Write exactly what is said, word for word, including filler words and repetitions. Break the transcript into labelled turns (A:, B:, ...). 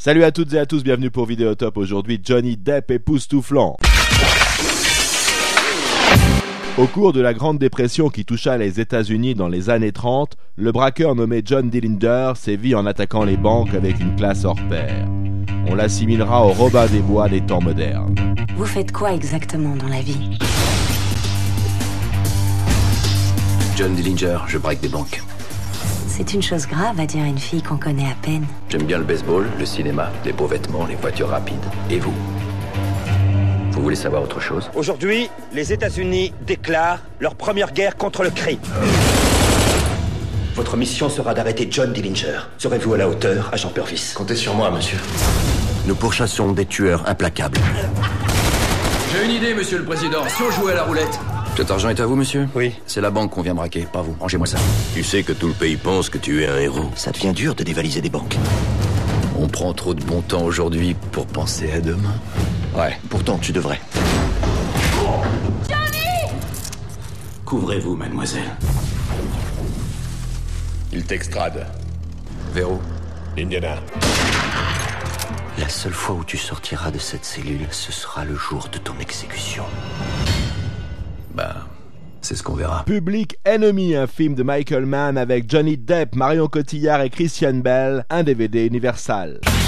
A: Salut à toutes et à tous, bienvenue pour Vidéotop. Aujourd'hui, Johnny Depp époustouflant. Au cours de la Grande Dépression qui toucha les États-Unis dans les années trente, le braqueur nommé John Dillinger sévit en attaquant les banques avec une classe hors pair. On l'assimilera au Robin des Bois des temps modernes.
B: Vous faites quoi exactement dans la vie?
C: John Dillinger, je braque des banques.
B: C'est une chose grave à dire à une fille qu'on connaît à peine.
C: J'aime bien le baseball, le cinéma, les beaux vêtements, les voitures rapides. Et vous? Vous voulez savoir autre chose?
D: Aujourd'hui, les États-Unis déclarent leur première guerre contre le crime. Votre mission sera d'arrêter John Dillinger. Serez-vous à la hauteur, agent Purvis?
C: Comptez sur moi, monsieur. Nous pourchassons des tueurs implacables.
E: J'ai une idée, monsieur le président. Si on jouait à la roulette?
C: Cet argent est à vous, monsieur?
D: Oui.
C: C'est la banque qu'on vient braquer, pas vous. Rangez-moi ça.
F: Tu sais que tout le pays pense que tu es un héros.
C: Ça devient dur de dévaliser des banques. On prend trop de bon temps aujourd'hui pour penser à demain. Ouais, pourtant tu devrais.
B: Johnny!
F: Couvrez-vous, mademoiselle. Il t'extrade.
C: Vers où?
F: Indiana.
C: La seule fois où tu sortiras de cette cellule, ce sera le jour de ton exécution. Bah, c'est ce qu'on verra.
A: Public Enemy, un film de Michael Mann avec Johnny Depp, Marion Cotillard et Christian Bale, un D V D Universal.